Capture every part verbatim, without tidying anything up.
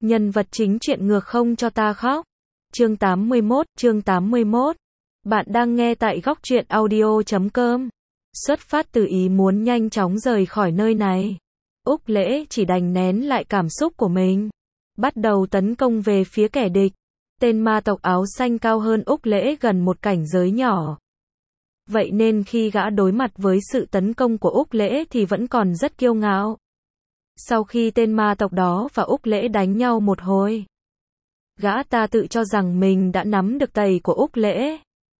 Nhân vật chính chuyện ngược không cho ta khóc. Chương tám mươi mốt, chương tám mươi mốt. Bạn đang nghe tại góc truyện audio chấm com. Xuất phát từ ý muốn nhanh chóng rời khỏi nơi này, Úc Lễ chỉ đành nén lại cảm xúc của mình, bắt đầu tấn công về phía kẻ địch. Tên ma tộc áo xanh cao hơn Úc Lễ gần một cảnh giới nhỏ. Vậy nên khi gã đối mặt với sự tấn công của Úc Lễ thì vẫn còn rất kiêu ngạo. Sau khi tên ma tộc đó và Úc Lễ đánh nhau một hồi, gã ta tự cho rằng mình đã nắm được tầy của Úc Lễ,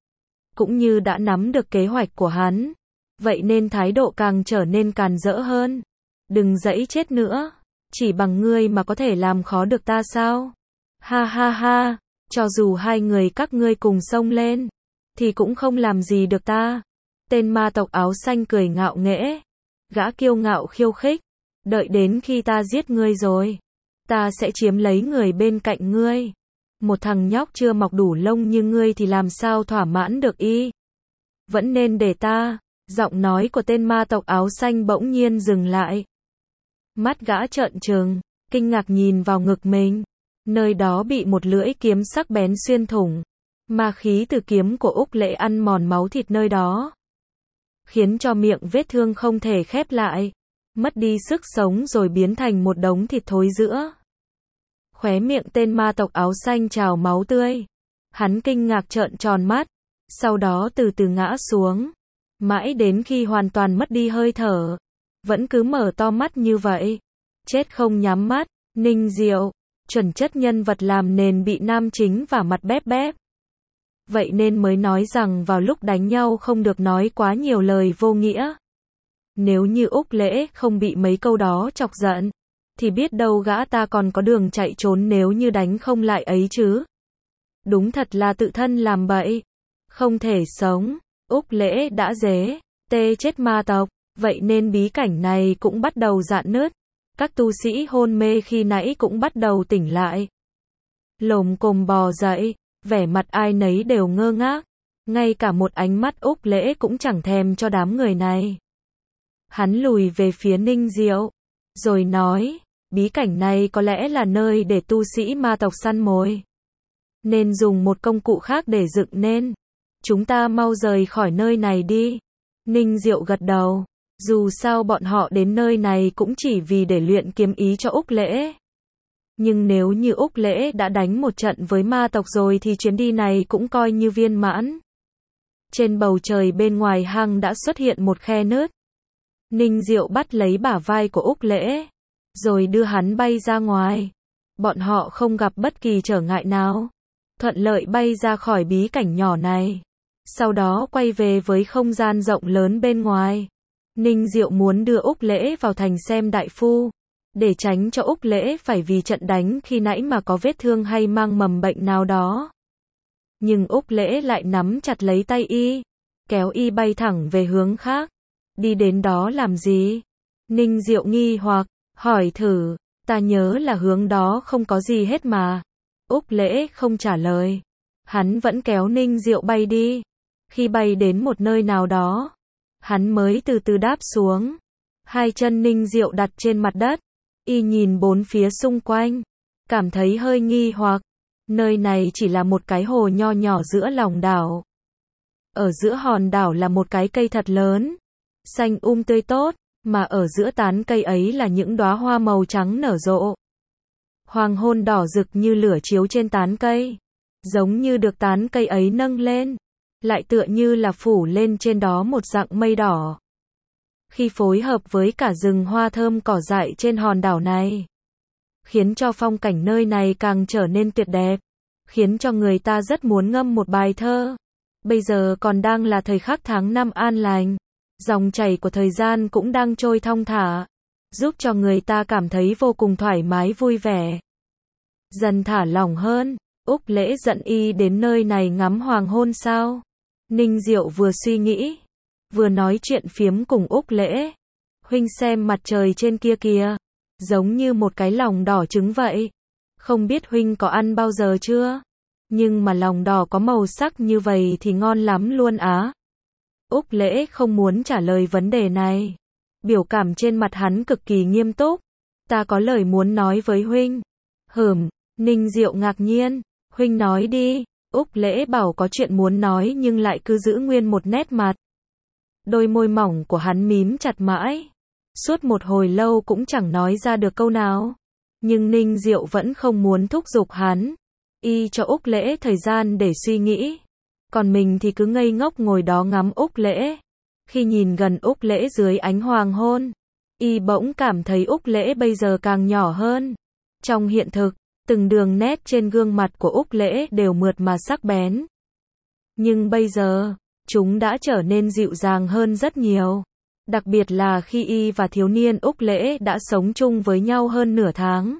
cũng như đã nắm được kế hoạch của hắn. Vậy nên thái độ càng trở nên càn rỡ hơn. Đừng giãy chết nữa, chỉ bằng ngươi mà có thể làm khó được ta sao? Ha ha ha, cho dù hai người các ngươi cùng xông lên, thì cũng không làm gì được ta. Tên ma tộc áo xanh cười ngạo nghễ. Gã kiêu ngạo khiêu khích. Đợi đến khi ta giết ngươi rồi, ta sẽ chiếm lấy người bên cạnh ngươi. Một thằng nhóc chưa mọc đủ lông như ngươi thì làm sao thỏa mãn được y? Vẫn nên để ta. Giọng nói của tên ma tộc áo xanh bỗng nhiên dừng lại. Mắt gã trợn trừng, kinh ngạc nhìn vào ngực mình. Nơi đó bị một lưỡi kiếm sắc bén xuyên thủng. Ma khí từ kiếm của Úc Lễ ăn mòn máu thịt nơi đó, khiến cho miệng vết thương không thể khép lại, mất đi sức sống rồi biến thành một đống thịt thối rữa. Khóe miệng tên ma tộc áo xanh trào máu tươi. Hắn kinh ngạc trợn tròn mắt, sau đó từ từ ngã xuống, mãi đến khi hoàn toàn mất đi hơi thở, vẫn cứ mở to mắt như vậy, chết không nhắm mắt. Ninh Diệu, chuẩn chất nhân vật làm nền bị nam chính và mặt bép bép. Vậy nên mới nói rằng vào lúc đánh nhau không được nói quá nhiều lời vô nghĩa. Nếu như Úc Lễ không bị mấy câu đó chọc giận, thì biết đâu gã ta còn có đường chạy trốn nếu như đánh không lại ấy chứ. Đúng thật là tự thân làm bậy. Không thể sống. Úc Lễ đã dế, tê chết ma tộc. Vậy nên bí cảnh này cũng bắt đầu rạn nứt. Các tu sĩ hôn mê khi nãy cũng bắt đầu tỉnh lại. Lồm cồm bò dậy, vẻ mặt ai nấy đều ngơ ngác. Ngay cả một ánh mắt Úc Lễ cũng chẳng thèm cho đám người này. Hắn lùi về phía Ninh Diệu, rồi nói, bí cảnh này có lẽ là nơi để tu sĩ ma tộc săn mồi, nên dùng một công cụ khác để dựng nên. Chúng ta mau rời khỏi nơi này đi. Ninh Diệu gật đầu. Dù sao bọn họ đến nơi này cũng chỉ vì để luyện kiếm ý cho Úc Lễ. Nhưng nếu như Úc Lễ đã đánh một trận với ma tộc rồi thì chuyến đi này cũng coi như viên mãn. Trên bầu trời bên ngoài hang đã xuất hiện một khe nứt. Ninh Diệu bắt lấy bả vai của Úc Lễ, rồi đưa hắn bay ra ngoài. Bọn họ không gặp bất kỳ trở ngại nào, thuận lợi bay ra khỏi bí cảnh nhỏ này. Sau đó quay về với không gian rộng lớn bên ngoài. Ninh Diệu muốn đưa Úc Lễ vào thành xem đại phu, để tránh cho Úc Lễ phải vì trận đánh khi nãy mà có vết thương hay mang mầm bệnh nào đó. Nhưng Úc Lễ lại nắm chặt lấy tay y, kéo y bay thẳng về hướng khác. Đi đến đó làm gì? Ninh Diệu nghi hoặc, hỏi thử, ta nhớ là hướng đó không có gì hết mà. Úc Lễ không trả lời. Hắn vẫn kéo Ninh Diệu bay đi. Khi bay đến một nơi nào đó, hắn mới từ từ đáp xuống. Hai chân Ninh Diệu đặt trên mặt đất. Y nhìn bốn phía xung quanh, cảm thấy hơi nghi hoặc. Nơi này chỉ là một cái hồ nho nhỏ giữa lòng đảo. Ở giữa hòn đảo là một cái cây thật lớn, xanh um tươi tốt, mà ở giữa tán cây ấy là những đóa hoa màu trắng nở rộ. Hoàng hôn đỏ rực như lửa chiếu trên tán cây, giống như được tán cây ấy nâng lên, lại tựa như là phủ lên trên đó một dạng mây đỏ. Khi phối hợp với cả rừng hoa thơm cỏ dại trên hòn đảo này, khiến cho phong cảnh nơi này càng trở nên tuyệt đẹp, khiến cho người ta rất muốn ngâm một bài thơ. Bây giờ còn đang là thời khắc tháng năm an lành, dòng chảy của thời gian cũng đang trôi thong thả, giúp cho người ta cảm thấy vô cùng thoải mái vui vẻ. Dần thả lỏng hơn. Úc Lễ giận y đến nơi này ngắm hoàng hôn sao? Ninh Diệu vừa suy nghĩ, vừa nói chuyện phiếm cùng Úc Lễ. Huynh xem mặt trời trên kia kìa, giống như một cái lòng đỏ trứng vậy. Không biết huynh có ăn bao giờ chưa? Nhưng mà lòng đỏ có màu sắc như vậy thì ngon lắm luôn á. Úc Lễ không muốn trả lời vấn đề này. Biểu cảm trên mặt hắn cực kỳ nghiêm túc. Ta có lời muốn nói với huynh. Hửm, Ninh Diệu ngạc nhiên, huynh nói đi, Úc Lễ Bảo có chuyện muốn nói nhưng lại cứ giữ nguyên một nét mặt. Đôi môi mỏng của hắn mím chặt mãi. Suốt một hồi lâu cũng chẳng nói ra được câu nào. Nhưng Ninh Diệu vẫn không muốn thúc giục hắn. Y cho Úc Lễ thời gian để suy nghĩ. Còn mình thì cứ ngây ngốc ngồi đó ngắm Úc Lễ. Khi nhìn gần Úc Lễ dưới ánh hoàng hôn, Y bỗng cảm thấy Úc Lễ bây giờ càng nhỏ hơn. Trong hiện thực, từng đường nét trên gương mặt của Úc Lễ đều mượt mà sắc bén. Nhưng bây giờ, chúng đã trở nên dịu dàng hơn rất nhiều. Đặc biệt là khi Y và thiếu niên Úc Lễ đã sống chung với nhau hơn nửa tháng.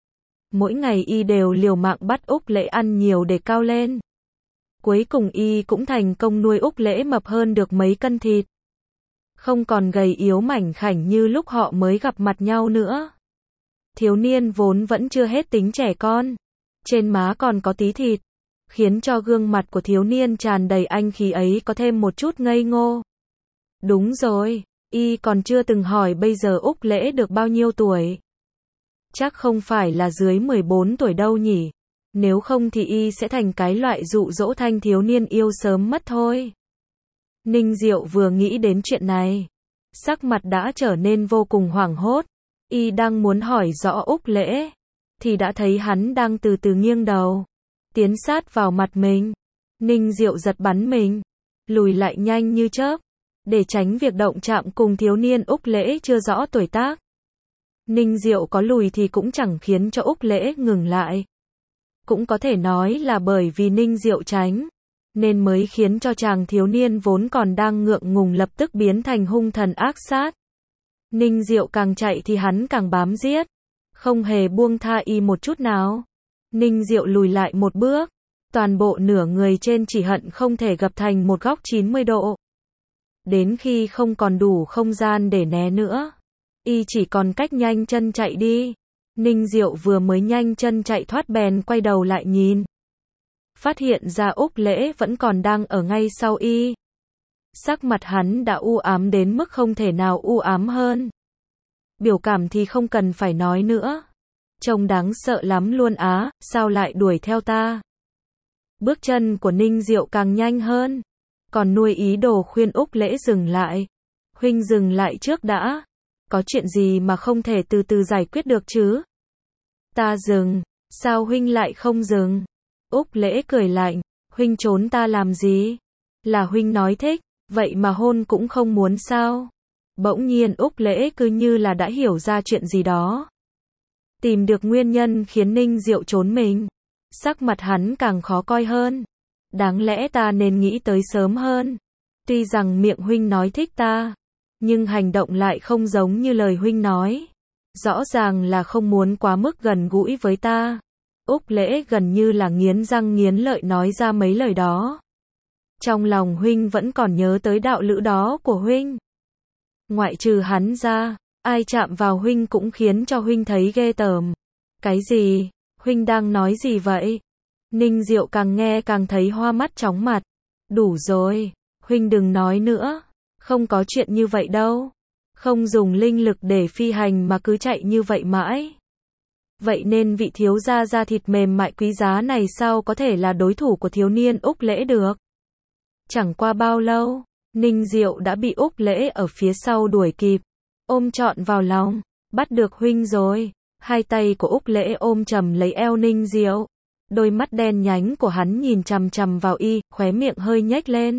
Mỗi ngày Y đều liều mạng bắt Úc Lễ ăn nhiều để cao lên. Cuối cùng Y cũng thành công nuôi Úc Lễ mập hơn được mấy cân thịt. Không còn gầy yếu mảnh khảnh như lúc họ mới gặp mặt nhau nữa. Thiếu niên vốn vẫn chưa hết tính trẻ con. Trên má còn có tí thịt. Khiến cho gương mặt của thiếu niên tràn đầy anh khí ấy có thêm một chút ngây ngô. Đúng rồi, Y còn chưa từng hỏi bây giờ Úc Lễ được bao nhiêu tuổi. Chắc không phải là dưới mười bốn tuổi đâu nhỉ. Nếu không thì Y sẽ thành cái loại dụ dỗ thanh thiếu niên yêu sớm mất thôi. Ninh Diệu vừa nghĩ đến chuyện này, sắc mặt đã trở nên vô cùng hoảng hốt. Y đang muốn hỏi rõ Úc Lễ, thì đã thấy hắn đang từ từ nghiêng đầu, tiến sát vào mặt mình. Ninh Diệu giật bắn mình, lùi lại nhanh như chớp, để tránh việc động chạm cùng thiếu niên Úc Lễ chưa rõ tuổi tác. Ninh Diệu có lùi thì cũng chẳng khiến cho Úc Lễ ngừng lại. Cũng có thể nói là bởi vì Ninh Diệu tránh, nên mới khiến cho chàng thiếu niên vốn còn đang ngượng ngùng lập tức biến thành hung thần ác sát. Ninh Diệu càng chạy thì hắn càng bám giết, không hề buông tha Y một chút nào. Ninh Diệu lùi lại một bước, toàn bộ nửa người trên chỉ hận không thể gập thành một góc chín mươi độ. Đến khi không còn đủ không gian để né nữa, Y chỉ còn cách nhanh chân chạy đi. Ninh Diệu vừa mới nhanh chân chạy thoát bèn quay đầu lại nhìn. Phát hiện ra Úc Lễ vẫn còn đang ở ngay sau Y. Sắc mặt hắn đã u ám đến mức không thể nào u ám hơn. Biểu cảm thì không cần phải nói nữa. Trông đáng sợ lắm luôn á, sao lại đuổi theo ta? Bước chân của Ninh Diệu càng nhanh hơn. Còn nuôi ý đồ khuyên Úc Lễ dừng lại. Huynh dừng lại trước đã. Có chuyện gì mà không thể từ từ giải quyết được chứ? Ta dừng, sao huynh lại không dừng? Úc Lễ cười lạnh, huynh trốn ta làm gì? Là huynh nói thích, vậy mà hôn cũng không muốn sao? Bỗng nhiên Úc Lễ cứ như là đã hiểu ra chuyện gì đó. Tìm được nguyên nhân khiến Ninh Diệu trốn mình. Sắc mặt hắn càng khó coi hơn. Đáng lẽ ta nên nghĩ tới sớm hơn. Tuy rằng miệng huynh nói thích ta, nhưng hành động lại không giống như lời huynh nói. Rõ ràng là không muốn quá mức gần gũi với ta. Úc Lễ gần như là nghiến răng nghiến lợi nói ra mấy lời đó. Trong lòng huynh vẫn còn nhớ tới đạo lữ đó của huynh. Ngoại trừ hắn ra, ai chạm vào huynh cũng khiến cho huynh thấy ghê tởm. Cái gì? Huynh đang nói gì vậy? Ninh Diệu càng nghe càng thấy hoa mắt chóng mặt. Đủ rồi, huynh đừng nói nữa. Không có chuyện như vậy đâu. Không dùng linh lực để phi hành mà cứ chạy như vậy mãi. Vậy nên vị thiếu gia da thịt mềm mại quý giá này sao có thể là đối thủ của thiếu niên Úc Lễ được? Chẳng qua bao lâu, Ninh Diệu đã bị Úc Lễ ở phía sau đuổi kịp, ôm trọn vào lòng. Bắt được huynh rồi. Hai tay của Úc Lễ ôm chầm lấy eo Ninh Diệu. Đôi mắt đen nhánh của hắn nhìn chằm chằm vào Y, khóe miệng hơi nhếch lên.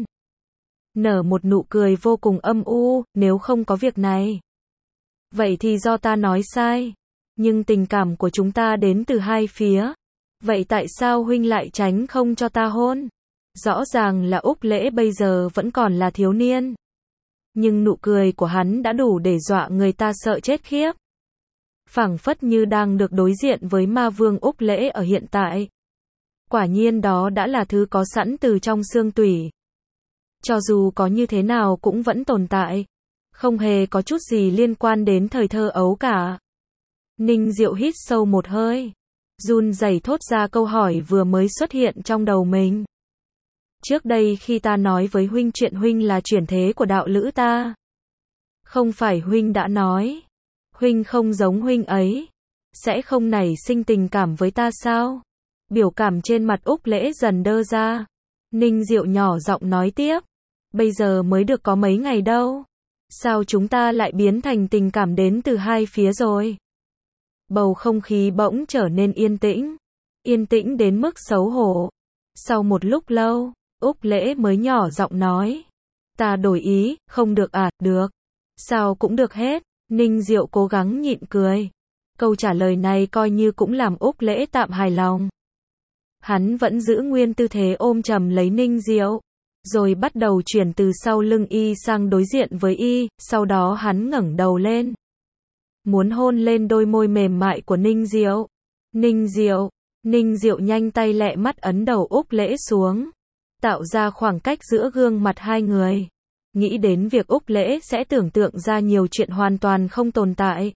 Nở một nụ cười vô cùng âm u, nếu không có việc này. Vậy thì do ta nói sai. Nhưng tình cảm của chúng ta đến từ hai phía. Vậy tại sao huynh lại tránh không cho ta hôn? Rõ ràng là Úc Lễ bây giờ vẫn còn là thiếu niên. Nhưng nụ cười của hắn đã đủ để dọa người ta sợ chết khiếp. Phảng phất như đang được đối diện với ma vương Úc Lễ ở hiện tại. Quả nhiên đó đã là thứ có sẵn từ trong xương tủy. Cho dù có như thế nào cũng vẫn tồn tại. Không hề có chút gì liên quan đến thời thơ ấu cả. Ninh Diệu hít sâu một hơi. Run rẩy thốt ra câu hỏi vừa mới xuất hiện trong đầu mình. Trước đây khi ta nói với huynh chuyện huynh là chuyển thế của đạo lữ ta. Không phải huynh đã nói. Huynh không giống huynh ấy. sẽ không nảy sinh tình cảm với ta sao? Biểu cảm trên mặt Úc Lễ dần đơ ra. Ninh Diệu nhỏ giọng nói tiếp. Bây giờ mới được có mấy ngày đâu. Sao chúng ta lại biến thành tình cảm đến từ hai phía rồi? Bầu không khí bỗng trở nên yên tĩnh. Yên tĩnh đến mức xấu hổ. Sau một lúc lâu, Úc Lễ mới nhỏ giọng nói. Ta đổi ý, không được à, được. Sao cũng được hết. Ninh Diệu cố gắng nhịn cười. Câu trả lời này coi như cũng làm Úc Lễ tạm hài lòng. Hắn vẫn giữ nguyên tư thế ôm chầm lấy Ninh Diệu, rồi bắt đầu chuyển từ sau lưng y sang đối diện với y, sau đó hắn ngẩng đầu lên. Muốn hôn lên đôi môi mềm mại của Ninh Diệu. Ninh Diệu, Ninh Diệu nhanh tay lẹ mắt ấn đầu Úc Lễ xuống, tạo ra khoảng cách giữa gương mặt hai người. Nghĩ đến việc Úc Lễ sẽ tưởng tượng ra nhiều chuyện hoàn toàn không tồn tại.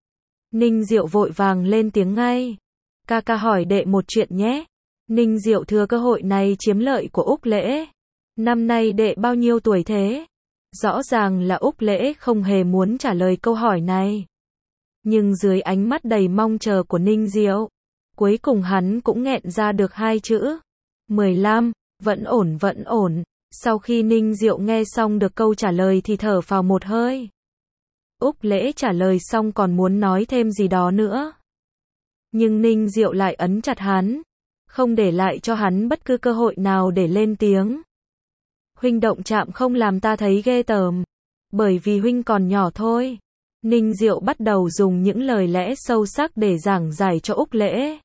Ninh Diệu vội vàng lên tiếng ngay. Ca ca hỏi đệ một chuyện nhé. Ninh Diệu thừa cơ hội này chiếm lợi của Úc Lễ. Năm nay đệ bao nhiêu tuổi thế? Rõ ràng là Úc Lễ không hề muốn trả lời câu hỏi này. Nhưng dưới ánh mắt đầy mong chờ của Ninh Diệu, cuối cùng hắn cũng nghẹn ra được hai chữ. mười lăm, vẫn ổn vẫn ổn. Sau khi Ninh Diệu nghe xong được câu trả lời thì thở phào một hơi. Úc Lễ trả lời xong còn muốn nói thêm gì đó nữa. Nhưng Ninh Diệu lại ấn chặt hắn, không để lại cho hắn bất cứ cơ hội nào để lên tiếng. Huynh động chạm không làm ta thấy ghê tởm. Bởi vì huynh còn nhỏ thôi. Ninh Diệu bắt đầu dùng những lời lẽ sâu sắc để giảng giải cho Úc Lễ.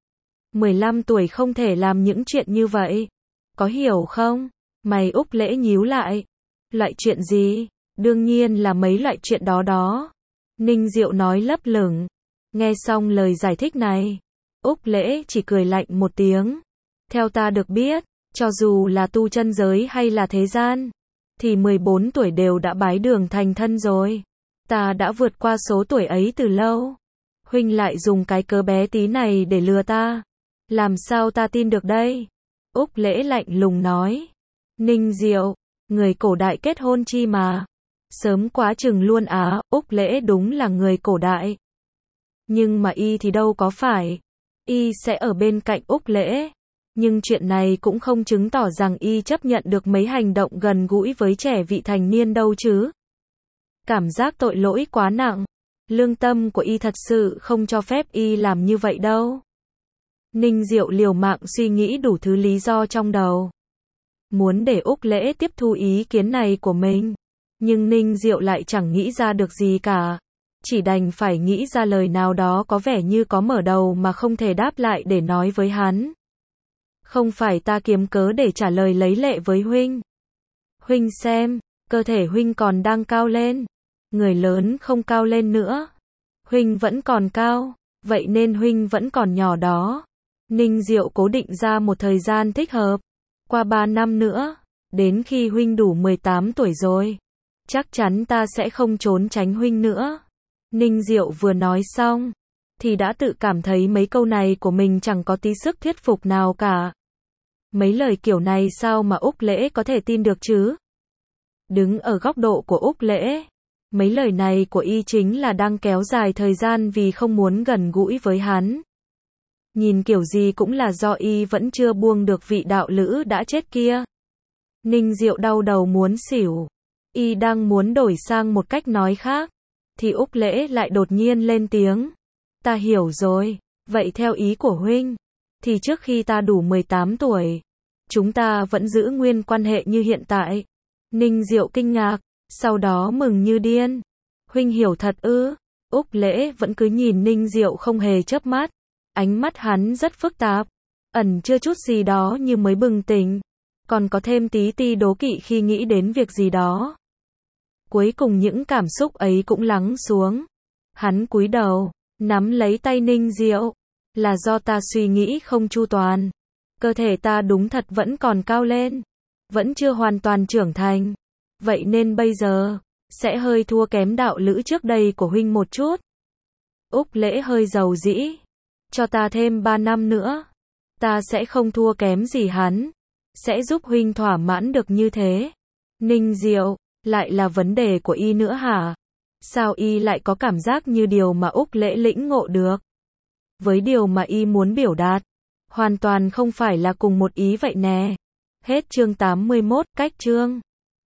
mười lăm tuổi không thể làm những chuyện như vậy. Có hiểu không? Mày Úc Lễ nhíu lại. Loại chuyện gì? Đương nhiên là mấy loại chuyện đó đó. Ninh Diệu nói lấp lửng. Nghe xong lời giải thích này, Úc Lễ chỉ cười lạnh một tiếng. Theo ta được biết, cho dù là tu chân giới hay là thế gian, thì mười bốn tuổi đều đã bái đường thành thân rồi. Ta đã vượt qua số tuổi ấy từ lâu. Huynh lại dùng cái cớ bé tí này để lừa ta. Làm sao ta tin được đây? Úc Lễ lạnh lùng nói. Ninh Diệu, người cổ đại kết hôn chi mà. Sớm quá chừng luôn á, Úc Lễ đúng là người cổ đại. Nhưng mà y thì đâu có phải. Y sẽ ở bên cạnh Úc Lễ. Nhưng chuyện này cũng không chứng tỏ rằng y chấp nhận được mấy hành động gần gũi với trẻ vị thành niên đâu chứ. Cảm giác tội lỗi quá nặng. Lương tâm của y thật sự không cho phép y làm như vậy đâu. Ninh Diệu liều mạng suy nghĩ đủ thứ lý do trong đầu. Muốn để Úc Lễ tiếp thu ý kiến này của mình. Nhưng Ninh Diệu lại chẳng nghĩ ra được gì cả. Chỉ đành phải nghĩ ra lời nào đó có vẻ như có mở đầu mà không thể đáp lại để nói với hắn. Không phải ta kiếm cớ để trả lời lấy lệ với huynh. Huynh xem, cơ thể huynh còn đang cao lên. Người lớn không cao lên nữa. Huynh vẫn còn cao, vậy nên huynh vẫn còn nhỏ đó. Ninh Diệu cố định ra một thời gian thích hợp. Qua ba năm nữa, đến khi huynh đủ mười tám tuổi rồi, chắc chắn ta sẽ không trốn tránh huynh nữa. Ninh Diệu vừa nói xong, thì đã tự cảm thấy mấy câu này của mình chẳng có tí sức thuyết phục nào cả. Mấy lời kiểu này sao mà Úc Lễ có thể tin được chứ? Đứng ở góc độ của Úc Lễ, mấy lời này của y chính là đang kéo dài thời gian vì không muốn gần gũi với hắn. Nhìn kiểu gì cũng là do y vẫn chưa buông được vị đạo lữ đã chết kia. Ninh Diệu đau đầu muốn xỉu. Y đang muốn đổi sang một cách nói khác, thì Úc Lễ lại đột nhiên lên tiếng. Ta hiểu rồi, vậy theo ý của huynh, thì trước khi ta đủ mười tám tuổi, chúng ta vẫn giữ nguyên quan hệ như hiện tại. Ninh Diệu kinh ngạc, sau đó mừng như điên. Huynh hiểu thật ư? Úc Lễ vẫn cứ nhìn Ninh Diệu không hề chớp mắt. Ánh mắt hắn rất phức tạp, ẩn chưa chút gì đó như mới bừng tỉnh, còn có thêm tí ti đố kỵ khi nghĩ đến việc gì đó. Cuối cùng những cảm xúc ấy cũng lắng xuống. Hắn cúi đầu, nắm lấy tay Ninh Diệu. Là do ta suy nghĩ không chu toàn. Cơ thể ta đúng thật vẫn còn cao lên, vẫn chưa hoàn toàn trưởng thành. Vậy nên bây giờ, sẽ hơi thua kém đạo lữ trước đây của huynh một chút. Úc Lễ hơi dầu dĩ. Cho ta thêm ba năm nữa. Ta sẽ không thua kém gì hắn. Sẽ giúp huynh thỏa mãn được như thế. Ninh Diệu, lại là vấn đề của y nữa hả? Sao y lại có cảm giác như điều mà Úc Lễ lĩnh ngộ được? với điều mà y muốn biểu đạt. Hoàn toàn không phải là cùng một ý vậy nè. Hết chương tám mươi mốt, cách chương.